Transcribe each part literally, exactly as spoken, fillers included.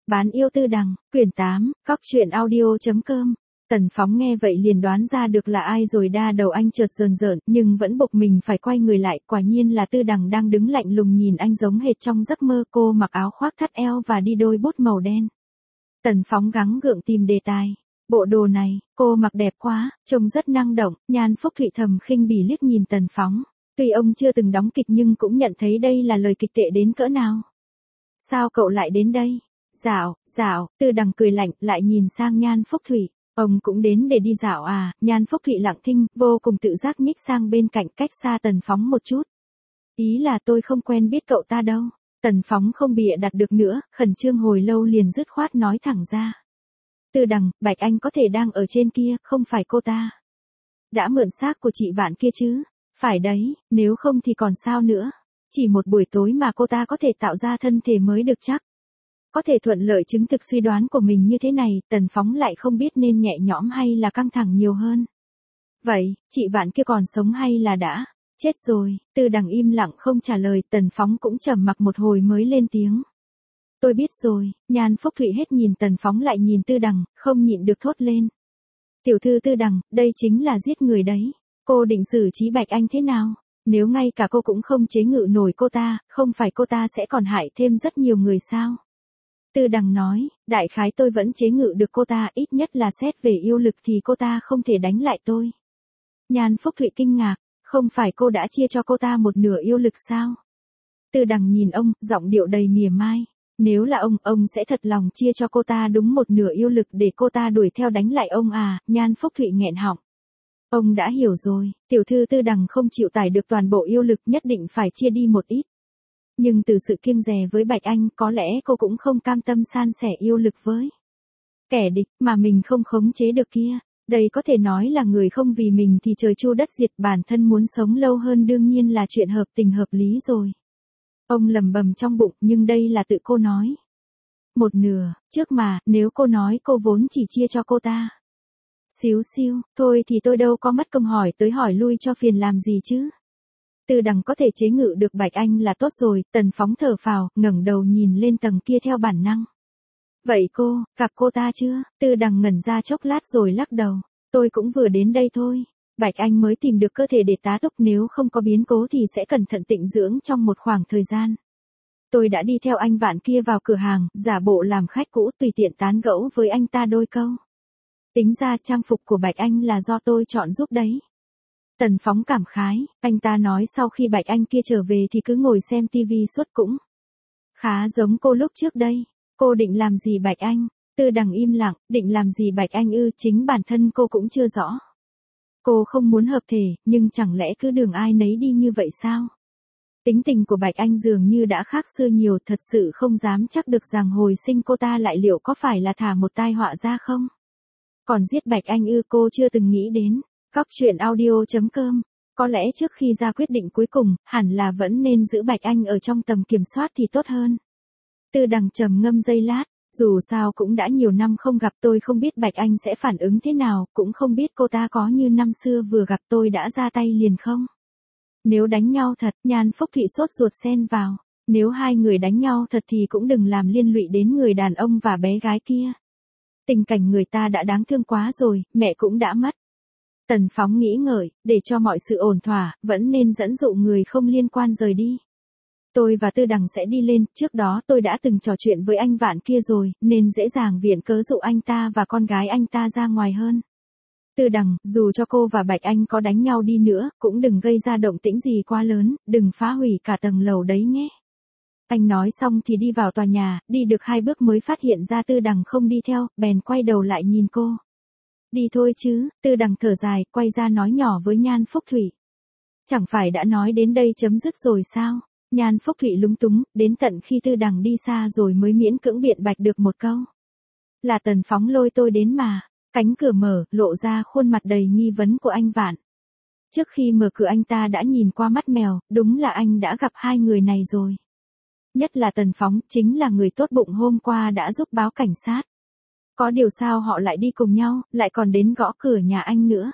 Bán yêu tư đằng, quyển tám, cóc truyện audio chấm com. Tần Phóng nghe vậy liền đoán ra được là ai rồi, đa đầu anh chợt rờn rợn, nhưng vẫn buộc mình phải quay người lại, quả nhiên là Tư Đằng đang đứng lạnh lùng nhìn anh giống hệt trong giấc mơ. Cô mặc áo khoác thắt eo và đi đôi bốt màu đen. Tần Phóng gắng gượng tìm đề tài. Bộ đồ này, cô mặc đẹp quá, trông rất năng động. Nhan Phúc Thụy thầm khinh bỉ liếc nhìn Tần Phóng. Tuy ông chưa từng đóng kịch nhưng cũng nhận thấy đây là lời kịch tệ đến cỡ nào. Sao cậu lại đến đây? Dạo, dạo, Tư Đằng cười lạnh, lại nhìn sang Nhan Phúc Thụy. Ông cũng đến để đi dạo à? Nhan Phúc Thụy lặng thinh, vô cùng tự giác nhích sang bên cạnh, cách xa Tần Phóng một chút. Ý là tôi không quen biết cậu ta đâu. Tần Phóng không bịa đặt được nữa, khẩn trương hồi lâu liền dứt khoát nói thẳng ra. Tư Đằng, Bạch Anh có thể đang ở trên kia, không phải cô ta. Đã mượn xác của chị bạn kia chứ? Phải đấy, nếu không thì còn sao nữa. Chỉ một buổi tối mà cô ta có thể tạo ra thân thể mới được chắc. Có thể thuận lợi chứng thực suy đoán của mình như thế này, Tần Phóng lại không biết nên nhẹ nhõm hay là căng thẳng nhiều hơn. Vậy, chị bạn kia còn sống hay là đã chết rồi? Tư Đằng im lặng không trả lời, Tần Phóng cũng trầm mặc một hồi mới lên tiếng. Tôi biết rồi. Nhan Phúc Thụy hết nhìn Tần Phóng lại nhìn Tư Đằng, không nhịn được thốt lên. Tiểu thư Tư Đằng, đây chính là giết người đấy. Cô định xử trí Bạch Anh thế nào? Nếu ngay cả cô cũng không chế ngự nổi cô ta, không phải cô ta sẽ còn hại thêm rất nhiều người sao? Tư Đằng nói, đại khái tôi vẫn chế ngự được cô ta, ít nhất là xét về yêu lực thì cô ta không thể đánh lại tôi. Nhan Phúc Thụy kinh ngạc, không phải cô đã chia cho cô ta một nửa yêu lực sao? Tư Đằng nhìn ông, giọng điệu đầy mỉa mai. Nếu là ông, ông sẽ thật lòng chia cho cô ta đúng một nửa yêu lực để cô ta đuổi theo đánh lại ông à? Nhan Phúc Thụy nghẹn họng. Ông đã hiểu rồi, tiểu thư Tư Đằng không chịu tải được toàn bộ yêu lực, nhất định phải chia đi một ít. Nhưng từ sự kiêng dè với Bạch Anh, có lẽ cô cũng không cam tâm san sẻ yêu lực với kẻ địch mà mình không khống chế được kia. Đây có thể nói là người không vì mình thì trời chu đất diệt, bản thân muốn sống lâu hơn đương nhiên là chuyện hợp tình hợp lý rồi. Ông lầm bầm trong bụng, nhưng đây là tự cô nói. Một nửa, trước mà, nếu cô nói cô vốn chỉ chia cho cô ta. Xíu xiu, thôi thì tôi đâu có mất công hỏi tới hỏi lui cho phiền làm gì chứ. Tư Đằng có thể chế ngự được Bạch Anh là tốt rồi. Tần Phóng thở phào, ngẩng đầu nhìn lên tầng kia theo bản năng. Vậy cô, gặp cô ta chưa? Tư Đằng ngẩn ra chốc lát rồi lắc đầu. Tôi cũng vừa đến đây thôi. Bạch Anh mới tìm được cơ thể để tá túc, nếu không có biến cố thì sẽ cẩn thận tịnh dưỡng trong một khoảng thời gian. Tôi đã đi theo anh Vạn kia vào cửa hàng, giả bộ làm khách cũ, tùy tiện tán gẫu với anh ta đôi câu. Tính ra trang phục của Bạch Anh là do tôi chọn giúp đấy. Tần Phóng cảm khái, anh ta nói sau khi Bạch Anh kia trở về thì cứ ngồi xem tivi suốt, cũng khá giống cô lúc trước đây. Cô định làm gì Bạch Anh? Tư Đằng im lặng, định làm gì Bạch Anh ư? Chính bản thân cô cũng chưa rõ. Cô không muốn hợp thể, nhưng chẳng lẽ cứ đường ai nấy đi như vậy sao? Tính tình của Bạch Anh dường như đã khác xưa nhiều, thật sự không dám chắc được rằng hồi sinh cô ta lại liệu có phải là thả một tai họa ra không? Còn giết Bạch Anh ư? Cô chưa từng nghĩ đến. Cóc truyện audio chấm com. Có lẽ trước khi ra quyết định cuối cùng, hẳn là vẫn nên giữ Bạch Anh ở trong tầm kiểm soát thì tốt hơn. Tư Đằng trầm ngâm giây lát, dù sao cũng đã nhiều năm không gặp, tôi không biết Bạch Anh sẽ phản ứng thế nào, cũng không biết cô ta có như năm xưa vừa gặp tôi đã ra tay liền không. Nếu đánh nhau thật, Nhan Phúc Thụy sốt ruột xen vào. Nếu hai người đánh nhau thật thì cũng đừng làm liên lụy đến người đàn ông và bé gái kia. Tình cảnh người ta đã đáng thương quá rồi, mẹ cũng đã mất. Tần Phóng nghĩ ngợi, để cho mọi sự ổn thỏa, vẫn nên dẫn dụ người không liên quan rời đi. Tôi và Tư Đằng sẽ đi lên, trước đó tôi đã từng trò chuyện với anh Vạn kia rồi, nên dễ dàng viện cớ dụ anh ta và con gái anh ta ra ngoài hơn. Tư Đằng, dù cho cô và Bạch Anh có đánh nhau đi nữa, cũng đừng gây ra động tĩnh gì quá lớn, đừng phá hủy cả tầng lầu đấy nhé. Anh nói xong thì đi vào tòa nhà, đi được hai bước mới phát hiện ra Tư Đằng không đi theo, bèn quay đầu lại nhìn cô. Đi thôi chứ. Tư Đằng thở dài, quay ra nói nhỏ với Nhan Phúc Thụy. Chẳng phải đã nói đến đây chấm dứt rồi sao? Nhan Phúc Thụy lúng túng, đến tận khi Tư Đằng đi xa rồi mới miễn cưỡng biện bạch được một câu. Là Tần Phóng lôi tôi đến mà. Cánh cửa mở, lộ ra khuôn mặt đầy nghi vấn của anh Vạn. Trước khi mở cửa anh ta đã nhìn qua mắt mèo, đúng là anh đã gặp hai người này rồi. Nhất là Tần Phóng, chính là người tốt bụng hôm qua đã giúp báo cảnh sát. Có điều sao họ lại đi cùng nhau, lại còn đến gõ cửa nhà anh nữa.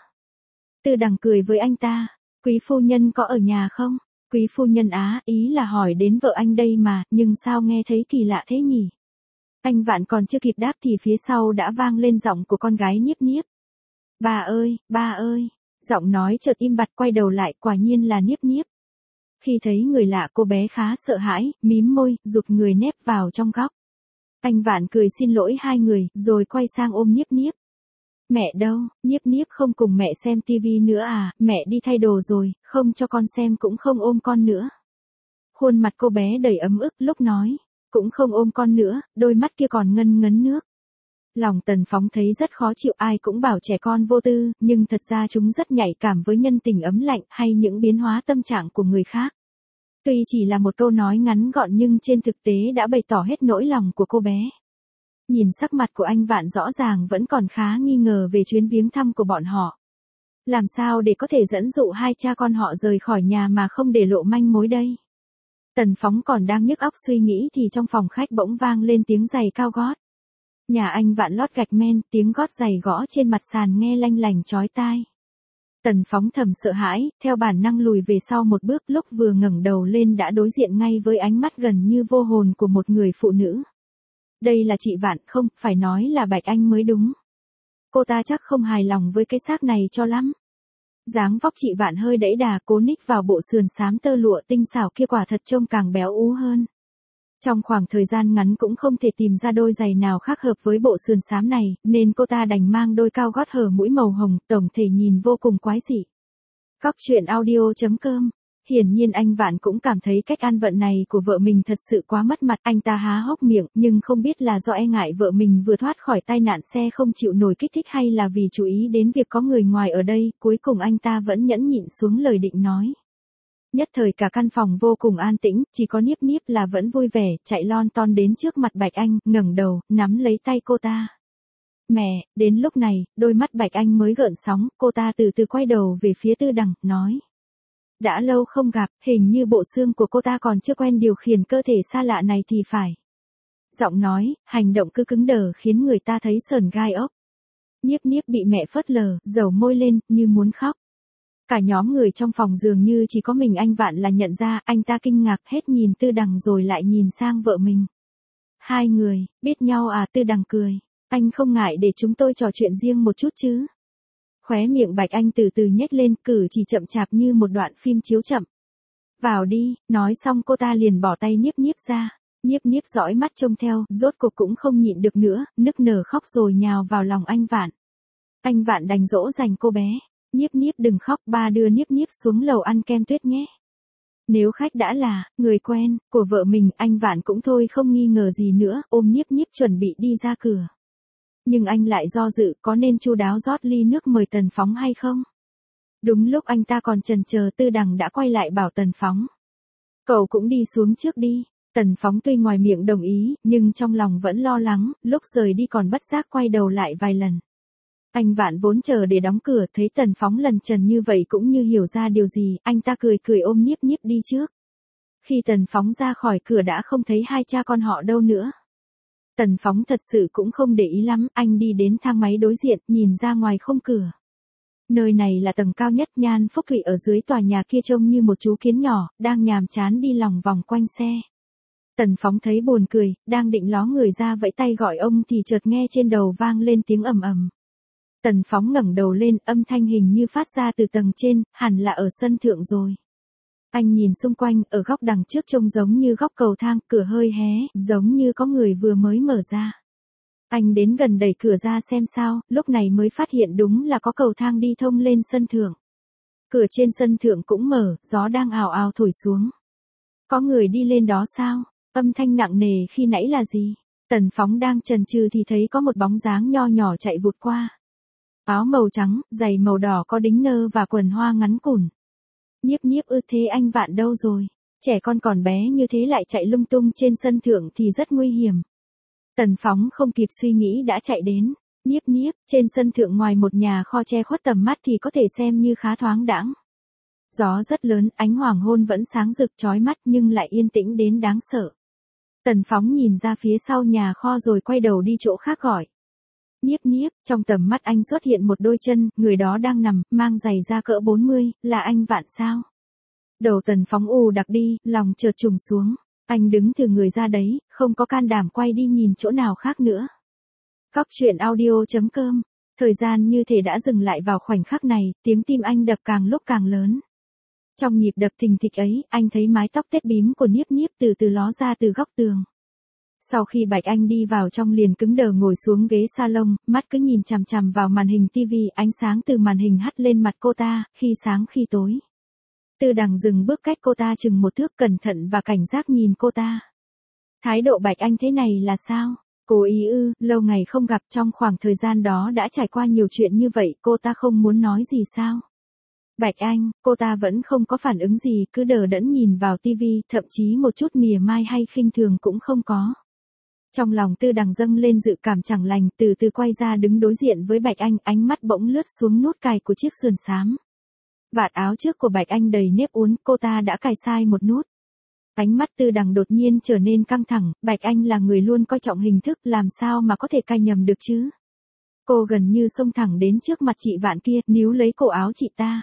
Tư Đằng cười với anh ta. Quý phu nhân có ở nhà không? Quý phu nhân á, ý là hỏi đến vợ anh đây mà, nhưng sao nghe thấy kỳ lạ thế nhỉ? Anh Vạn còn chưa kịp đáp thì phía sau đã vang lên giọng của con gái Niếp Niếp. Ba ơi, ba ơi, giọng nói chợt im bặt, quay đầu lại, quả nhiên là Niếp Niếp. Khi thấy người lạ, cô bé khá sợ hãi, mím môi, rụt người nép vào trong góc. Anh Vạn cười xin lỗi hai người, rồi quay sang ôm Niếp Niếp. Mẹ đâu, Niếp Niếp không cùng mẹ xem tivi nữa à, mẹ đi thay đồ rồi, không cho con xem cũng không ôm con nữa. Khuôn mặt cô bé đầy ấm ức lúc nói, cũng không ôm con nữa, đôi mắt kia còn ngân ngấn nước. Lòng Tần Phóng thấy rất khó chịu, ai cũng bảo trẻ con vô tư, nhưng thật ra chúng rất nhạy cảm với nhân tình ấm lạnh hay những biến hóa tâm trạng của người khác. Tuy chỉ là một câu nói ngắn gọn nhưng trên thực tế đã bày tỏ hết nỗi lòng của cô bé. Nhìn sắc mặt của anh Vạn rõ ràng vẫn còn khá nghi ngờ về chuyến viếng thăm của bọn họ. Làm sao để có thể dẫn dụ hai cha con họ rời khỏi nhà mà không để lộ manh mối đây? Tần Phóng còn đang nhức óc suy nghĩ thì trong phòng khách bỗng vang lên tiếng giày cao gót. Nhà anh Vạn lót gạch men, tiếng gót giày gõ trên mặt sàn nghe lanh lành chói tai. Tần Phóng thầm sợ hãi, theo bản năng lùi về sau một bước, lúc vừa ngẩng đầu lên đã đối diện ngay với ánh mắt gần như vô hồn của một người phụ nữ. Đây là chị Vạn, không, phải nói là Bạch Anh mới đúng. Cô ta chắc không hài lòng với cái xác này cho lắm. Dáng vóc chị Vạn hơi đẫy đà, cố ních vào bộ sườn xám tơ lụa tinh xảo kia, quả thật trông càng béo ú hơn. Trong khoảng thời gian ngắn cũng không thể tìm ra đôi giày nào khác hợp với bộ sườn xám này, nên cô ta đành mang đôi cao gót hở mũi màu hồng, tổng thể nhìn vô cùng quái dị. Cóc truyện audio chấm com. Hiển nhiên anh Vạn cũng cảm thấy cách ăn vận này của vợ mình thật sự quá mất mặt, anh ta há hốc miệng, nhưng không biết là do e ngại vợ mình vừa thoát khỏi tai nạn xe không chịu nổi kích thích hay là vì chú ý đến việc có người ngoài ở đây, cuối cùng anh ta vẫn nhẫn nhịn xuống lời định nói. Nhất thời cả căn phòng vô cùng an tĩnh, chỉ có Niếp Niếp là vẫn vui vẻ, chạy lon ton đến trước mặt Bạch Anh, ngẩng đầu, nắm lấy tay cô ta. Mẹ, đến lúc này, đôi mắt Bạch Anh mới gợn sóng, cô ta từ từ quay đầu về phía Tư Đằng, nói. Đã lâu không gặp, hình như bộ xương của cô ta còn chưa quen điều khiển cơ thể xa lạ này thì phải. Giọng nói, hành động cứ cứng đờ khiến người ta thấy sởn gai ốc. Niếp Niếp bị mẹ phớt lờ, dầu môi lên, như muốn khóc. Cả nhóm người trong phòng dường như chỉ có mình anh Vạn là nhận ra, anh ta kinh ngạc hết nhìn Tư Đằng rồi lại nhìn sang vợ mình. Hai người, biết nhau à? Tư Đằng cười. Anh không ngại để chúng tôi trò chuyện riêng một chút chứ? Khóe miệng Bạch Anh từ từ nhếch lên, cử chỉ chậm chạp như một đoạn phim chiếu chậm. Vào đi, nói xong cô ta liền bỏ tay Niếp Niếp ra. Niếp Niếp dõi mắt trông theo, rốt cuộc cũng không nhịn được nữa, nức nở khóc rồi nhào vào lòng anh Vạn. Anh Vạn đành dỗ dành cô bé. Niếp Niếp đừng khóc, ba đưa Niếp Niếp xuống lầu ăn kem tuyết nhé. Nếu khách đã là người quen của vợ mình, anh Vạn cũng thôi không nghi ngờ gì nữa, ôm Niếp Niếp chuẩn bị đi ra cửa. Nhưng anh lại do dự, có nên chu đáo rót ly nước mời Tần Phóng hay không? Đúng lúc anh ta còn chần chờ, Tư Đằng đã quay lại bảo Tần Phóng. Cậu cũng đi xuống trước đi. Tần Phóng tuy ngoài miệng đồng ý, nhưng trong lòng vẫn lo lắng, lúc rời đi còn bất giác quay đầu lại vài lần. Anh Vạn vốn chờ để đóng cửa, thấy Tần Phóng lần trần như vậy cũng như hiểu ra điều gì, anh ta cười cười ôm Niếp Niếp đi trước. Khi Tần Phóng ra khỏi cửa đã không thấy hai cha con họ đâu nữa. Tần Phóng thật sự cũng không để ý lắm, anh đi đến thang máy đối diện, nhìn ra ngoài khung cửa. Nơi này là tầng cao nhất, Nhan Phúc Thụy ở dưới tòa nhà kia trông như một chú kiến nhỏ, đang nhàm chán đi lòng vòng quanh xe. Tần Phóng thấy buồn cười, đang định ló người ra vẫy tay gọi ông thì chợt nghe trên đầu vang lên tiếng ầm ầm. Tần Phóng ngẩng đầu lên, âm thanh hình như phát ra từ tầng trên, hẳn là ở sân thượng rồi. Anh nhìn xung quanh, ở góc đằng trước trông giống như góc cầu thang, cửa hơi hé, giống như có người vừa mới mở ra. Anh đến gần đẩy cửa ra xem sao, lúc này mới phát hiện đúng là có cầu thang đi thông lên sân thượng. Cửa trên sân thượng cũng mở, gió đang ào ào thổi xuống. Có người đi lên đó sao? Âm thanh nặng nề khi nãy là gì? Tần Phóng đang chần chừ thì thấy có một bóng dáng nho nhỏ chạy vụt qua. Áo màu trắng, giày màu đỏ có đính nơ và quần hoa ngắn cùn. Niếp Niếp ư, thế anh Vạn đâu rồi? Trẻ con còn bé như thế lại chạy lung tung trên sân thượng thì rất nguy hiểm. Tần Phóng không kịp suy nghĩ đã chạy đến. Niếp Niếp, trên sân thượng ngoài một nhà kho che khuất tầm mắt thì có thể xem như khá thoáng đãng. Gió rất lớn, ánh hoàng hôn vẫn sáng rực chói mắt nhưng lại yên tĩnh đến đáng sợ. Tần Phóng nhìn ra phía sau nhà kho rồi quay đầu đi chỗ khác gọi. Niếp Niếp, trong tầm mắt anh xuất hiện một đôi chân, người đó đang nằm, mang giày da cỡ bốn mươi, là anh Vạn sao? Đầu Tần Phóng ù đặc đi, lòng chợt trùng xuống. Anh đứng từ người ra đấy, không có can đảm quay đi nhìn chỗ nào khác nữa. Cóc truyện audio chấm com. Thời gian như thể đã dừng lại vào khoảnh khắc này, tiếng tim anh đập càng lúc càng lớn. Trong nhịp đập thình thịch ấy, anh thấy mái tóc tết bím của Niếp Niếp từ từ ló ra từ góc tường. Sau khi Bạch Anh đi vào trong liền cứng đờ ngồi xuống ghế salon, mắt cứ nhìn chằm chằm vào màn hình tivi, ánh sáng từ màn hình hắt lên mặt cô ta, khi sáng khi tối. Tư Đằng dừng bước cách cô ta chừng một thước, cẩn thận và cảnh giác nhìn cô ta. Thái độ Bạch Anh thế này là sao? Cố ý ư? Lâu ngày không gặp, trong khoảng thời gian đó đã trải qua nhiều chuyện như vậy, cô ta không muốn nói gì sao? Bạch Anh, cô ta vẫn không có phản ứng gì, cứ đờ đẫn nhìn vào tivi, thậm chí một chút mỉa mai hay khinh thường cũng không có. Trong lòng Tư Đằng dâng lên dự cảm chẳng lành, từ từ quay ra đứng đối diện với Bạch Anh, ánh mắt bỗng lướt xuống nút cài của chiếc sườn xám. Vạt áo trước của Bạch Anh đầy nếp uốn, cô ta đã cài sai một nút. Ánh mắt Tư Đằng đột nhiên trở nên căng thẳng, Bạch Anh là người luôn coi trọng hình thức, làm sao mà có thể cài nhầm được chứ? Cô gần như xông thẳng đến trước mặt chị Vạn kia, níu lấy cổ áo chị ta.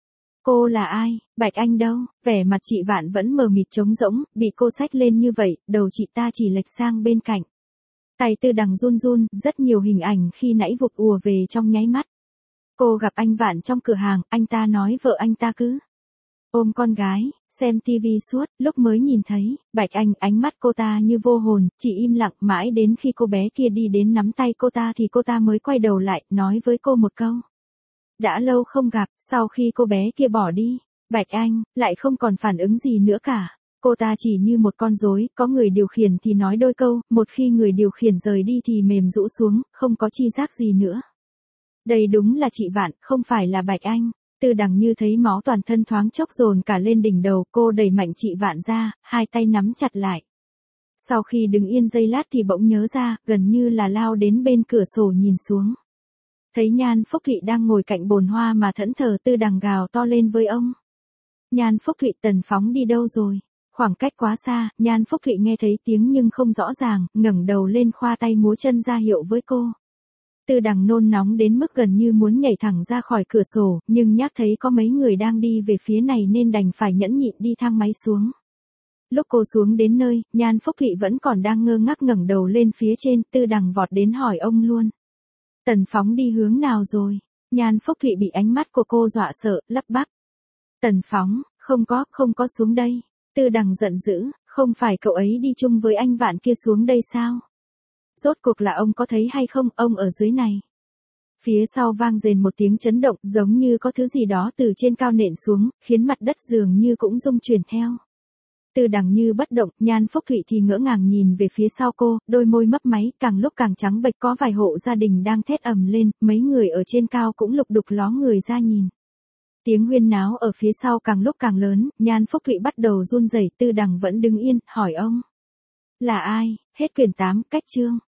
Cô là ai? Bạch Anh đâu? Vẻ mặt chị Vạn vẫn mờ mịt trống rỗng, bị cô xách lên như vậy, đầu chị ta chỉ lệch sang bên cạnh. Tay Tư Đằng run run, rất nhiều hình ảnh khi nãy vụt ùa về trong nháy mắt. Cô gặp anh Vạn trong cửa hàng, anh ta nói vợ anh ta cứ ôm con gái, xem tivi suốt, lúc mới nhìn thấy, Bạch Anh, ánh mắt cô ta như vô hồn, chỉ im lặng mãi đến khi cô bé kia đi đến nắm tay cô ta thì cô ta mới quay đầu lại, nói với cô một câu. Đã lâu không gặp, sau khi cô bé kia bỏ đi, Bạch Anh, lại không còn phản ứng gì nữa cả. Cô ta chỉ như một con rối, có người điều khiển thì nói đôi câu, một khi người điều khiển rời đi thì mềm rũ xuống, không có chi giác gì nữa. Đây đúng là chị Vạn, không phải là Bạch Anh. Tư Đằng như thấy máu toàn thân thoáng chốc dồn cả lên đỉnh đầu, cô đẩy mạnh chị Vạn ra, hai tay nắm chặt lại. Sau khi đứng yên giây lát thì bỗng nhớ ra, gần như là lao đến bên cửa sổ nhìn xuống. Thấy Nhan Phúc Thụy đang ngồi cạnh bồn hoa mà thẫn thờ, Tư Đằng gào to lên với ông. Nhan Phúc Thụy, Tần Phóng đi đâu rồi? Khoảng cách quá xa, Nhan Phúc Thụy nghe thấy tiếng nhưng không rõ ràng, ngẩng đầu lên khoa tay múa chân ra hiệu với cô. Tư Đằng nôn nóng đến mức gần như muốn nhảy thẳng ra khỏi cửa sổ, nhưng nhắc thấy có mấy người đang đi về phía này nên đành phải nhẫn nhịn đi thang máy xuống. Lúc cô xuống đến nơi, Nhan Phúc Thụy vẫn còn đang ngơ ngác ngẩng đầu lên phía trên, Tư Đằng vọt đến hỏi ông luôn. Tần Phóng đi hướng nào rồi? Nhan Phúc Thụy bị ánh mắt của cô dọa sợ, lắp bắp. Tần Phóng, không có, không có xuống đây. Tư Đằng giận dữ, không phải cậu ấy đi chung với anh Vạn kia xuống đây sao? Rốt cuộc là ông có thấy hay không, ông ở dưới này. Phía sau vang rền một tiếng chấn động, giống như có thứ gì đó từ trên cao nện xuống, khiến mặt đất dường như cũng rung chuyển theo. Tư Đằng như bất động, Nhan Phúc Thụy thì ngỡ ngàng nhìn về phía sau cô, đôi môi mấp máy, càng lúc càng trắng bệch, có vài hộ gia đình đang thét ầm lên, mấy người ở trên cao cũng lục đục ló người ra nhìn. Tiếng huyên náo ở phía sau càng lúc càng lớn, Nhan Phúc Thụy bắt đầu run rẩy, Tư Đằng vẫn đứng yên, hỏi ông. Là ai? Hết quyển tám, cách chương.